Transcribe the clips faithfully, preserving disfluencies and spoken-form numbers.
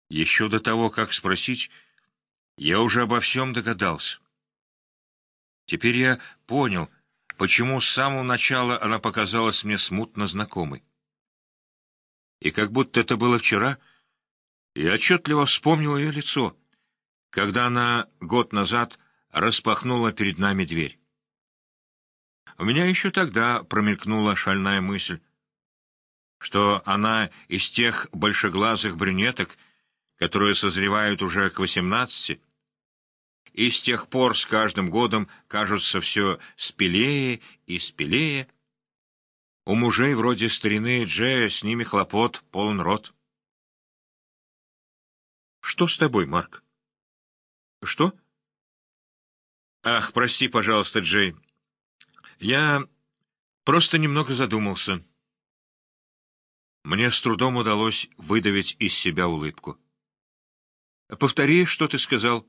Еще до того, как спросить, я уже обо всем догадался. Теперь я понял, почему с самого начала она показалась мне смутно знакомой. И как будто это было вчера, я отчетливо вспомнил ее лицо, когда она год назад распахнула перед нами дверь. У меня еще тогда промелькнула шальная мысль, что она из тех большеглазых брюнеток, которые созревают уже к восемнадцати, и с тех пор с каждым годом кажутся все спелее и спелее. У мужей вроде старины Джея с ними хлопот полон рот. Что с тобой, Марк? Что? Ах, прости, пожалуйста, Джей. Я просто немного задумался. Мне с трудом удалось выдавить из себя улыбку. Повтори, что ты сказал.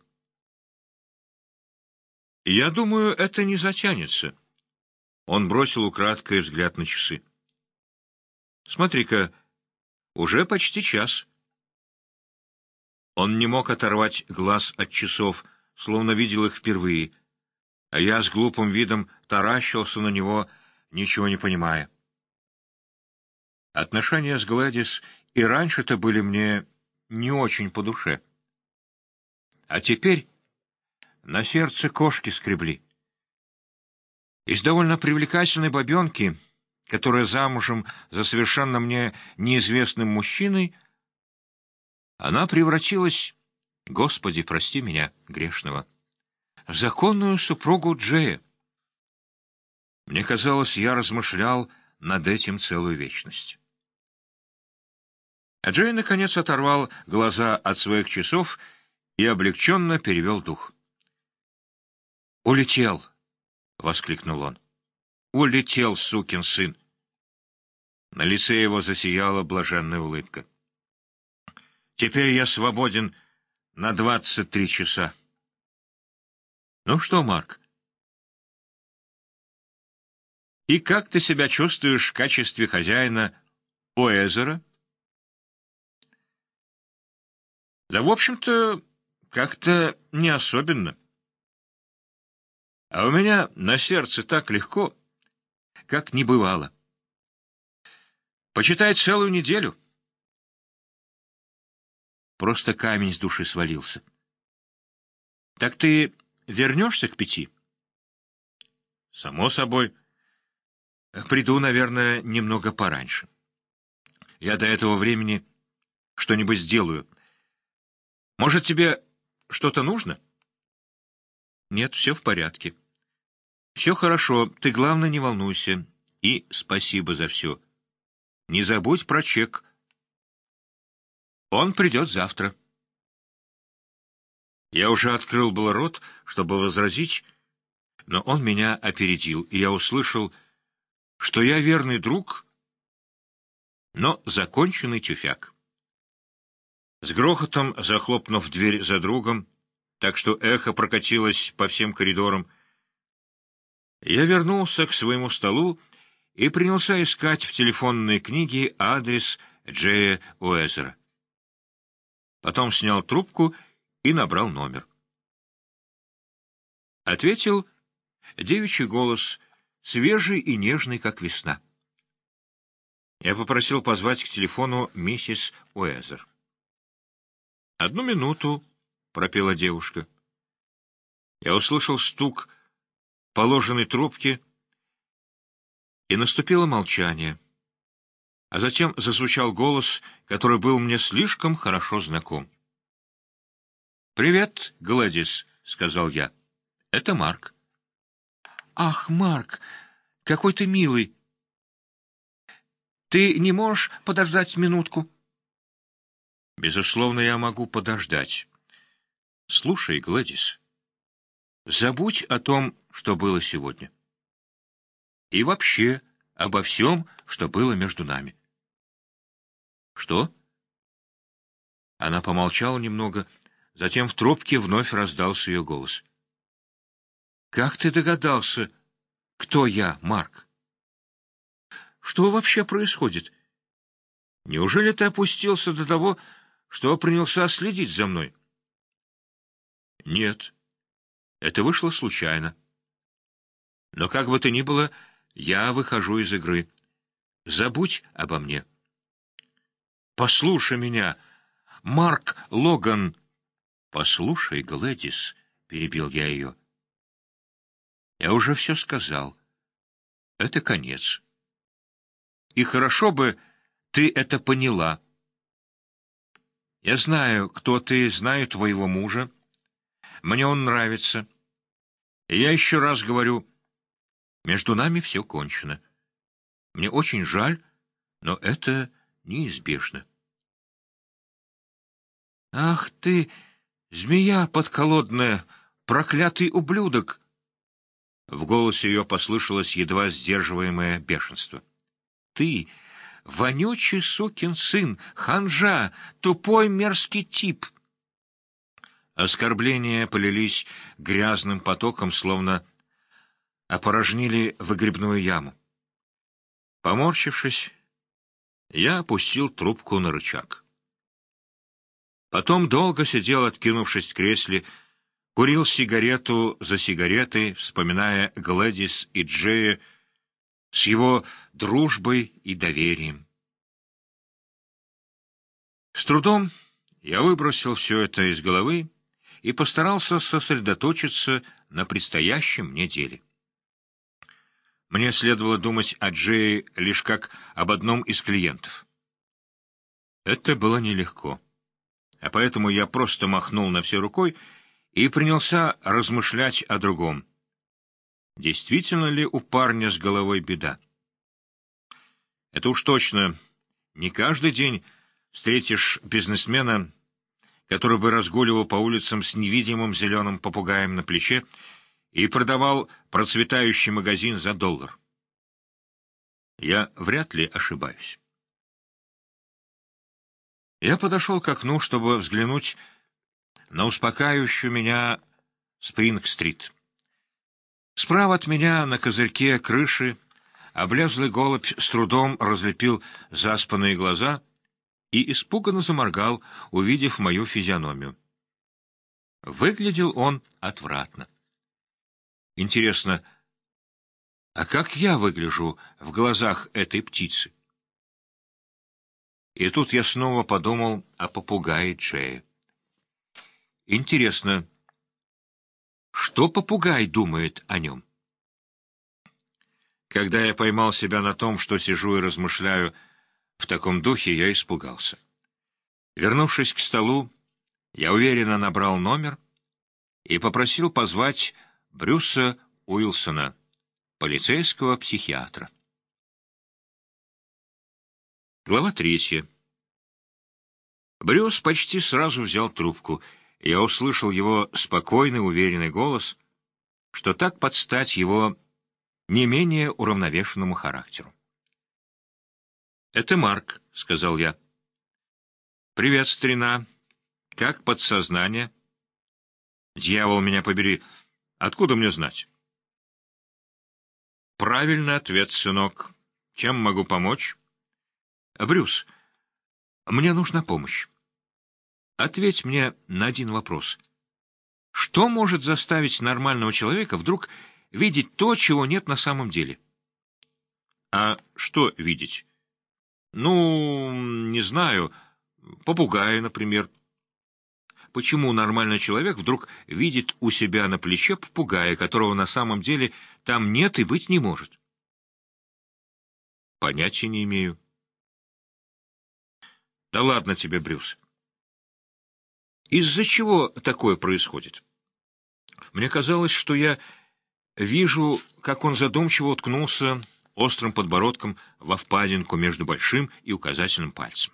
Я думаю, это не затянется. Он бросил украдкой взгляд на часы. Смотри-ка, уже почти час. Он не мог оторвать глаз от часов, словно видел их впервые, а я с глупым видом таращился на него, ничего не понимая. Отношения с Глэдис и раньше-то были мне не очень по душе. А теперь на сердце кошки скребли. Из довольно привлекательной бабенки, которая замужем за совершенно мне неизвестным мужчиной, она превратилась, Господи, прости меня, грешного, в законную супругу Джея. Мне казалось, я размышлял над этим целую вечность. А Джей, наконец, оторвал глаза от своих часов и облегченно перевел дух. «Улетел!» — воскликнул он. «Улетел, сукин сын!» На лице его засияла блаженная улыбка. «Теперь я свободен на двадцать три часа. Ну что, Марк? И как ты себя чувствуешь в качестве хозяина Уэзера?» «Да, в общем-то, как-то не особенно. А у меня на сердце так легко, как не бывало. Почитай целую неделю». Просто камень с души свалился. «Так ты вернешься к пяти?» «Само собой. Приду, наверное, немного пораньше. Я до этого времени что-нибудь сделаю. Может, тебе что-то нужно?» «Нет, все в порядке. Все хорошо, ты, главное, не волнуйся. И спасибо за все. Не забудь про чек. Он придет завтра». Я уже открыл был рот, чтобы возразить, но он меня опередил, и я услышал, что я верный друг, но законченный тюфяк. С грохотом захлопнув дверь за другом, так что эхо прокатилось по всем коридорам, я вернулся к своему столу и принялся искать в телефонной книге адрес Джея Уэзера. Потом снял трубку и набрал номер. Ответил девичий голос, свежий и нежный, как весна. Я попросил позвать к телефону миссис Уэзер. «Одну минуту», — пропела девушка. Я услышал стук положенной трубки, и наступило молчание. А затем зазвучал голос, который был мне слишком хорошо знаком. «Привет, Гладис», — сказал я. «Это Марк». «Ах, Марк, какой ты милый! Ты не можешь подождать минутку?» «Безусловно, я могу подождать. Слушай, Гладис, забудь о том, что было сегодня. И вообще обо всем, что было между нами». «Что?» Она помолчала немного, затем в трубке вновь раздался ее голос. «Как ты догадался, кто я, Марк? Что вообще происходит? Неужели ты опустился до того, что принялся следить за мной. Нет, это вышло случайно. Но как бы то ни было, я выхожу из игры. Забудь обо мне. Послушай меня, Марк Логан. Послушай, Глэдис, перебил я ее. Я уже все сказал. Это конец. И хорошо бы ты это поняла. Я знаю, кто ты, знаю твоего мужа. Мне он нравится. И я еще раз говорю, между нами все кончено. Мне очень жаль, но это неизбежно. Ах ты, змея подколодная, проклятый ублюдок! В голосе ее послышалось едва сдерживаемое бешенство. Ты, вонючий сукин сын, ханжа, тупой мерзкий тип! Оскорбления полились грязным потоком, словно опорожнили выгребную яму. Поморщившись, я опустил трубку на рычаг. Потом долго сидел, откинувшись в кресле, курил сигарету за сигаретой, вспоминая Глэдис и Джея с его дружбой и доверием. С трудом я выбросил все это из головы и постарался сосредоточиться на предстоящем мне деле. Мне следовало думать о Джее лишь как об одном из клиентов. Это было нелегко, а поэтому я просто махнул на все рукой и принялся размышлять о другом. Действительно ли у парня с головой беда? Это уж точно. Не каждый день встретишь бизнесмена, который бы разгуливал по улицам с невидимым зеленым попугаем на плече и продавал процветающий магазин за доллар. Я вряд ли ошибаюсь. Я подошел к окну, чтобы взглянуть на успокаивающую меня Спринг-стрит. Справа от меня на козырьке крыши облезлый голубь с трудом разлепил заспанные глаза и испуганно заморгал, увидев мою физиономию. Выглядел он отвратно. Интересно, а как я выгляжу в глазах этой птицы? И тут я снова подумал о попугае Джея. Интересно, что попугай думает о нем? Когда я поймал себя на том, что сижу и размышляю в таком духе, я испугался. Вернувшись к столу, я уверенно набрал номер и попросил позвать Брюса Уилсона, полицейского психиатра. Глава третья. Брюс почти сразу взял трубку, и я услышал его спокойный, уверенный голос, что так под стать его не менее уравновешенному характеру. «Это Марк», — сказал я. «Привет, старина. Как подсознание?» «Дьявол, меня побери. Откуда мне знать?» «Правильный ответ, сынок. Чем могу помочь?» «Брюс, мне нужна помощь. Ответь мне на один вопрос. Что может заставить нормального человека вдруг видеть то, чего нет на самом деле?» «А что видеть?» «Ну, не знаю. Попугая, например». Почему нормальный человек вдруг видит у себя на плече попугая, которого на самом деле там нет и быть не может? Понятия не имею. Да ладно тебе, Брюс. Из-за чего такое происходит? Мне казалось, что я вижу, как он задумчиво уткнулся острым подбородком во впадинку между большим и указательным пальцем.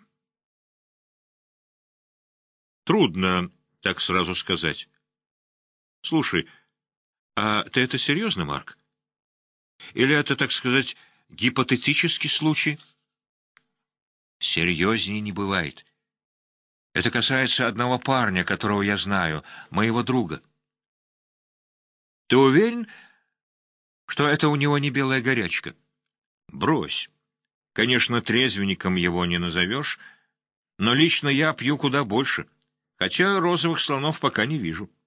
Трудно так сразу сказать. Слушай, а ты это серьезно, Марк? Или это, так сказать, гипотетический случай? Серьезнее не бывает. Это касается одного парня, которого я знаю, моего друга. Ты уверен, что это у него не белая горячка? Брось. Конечно, трезвенником его не назовешь, Но лично я пью куда больше, хотя розовых слонов пока не вижу.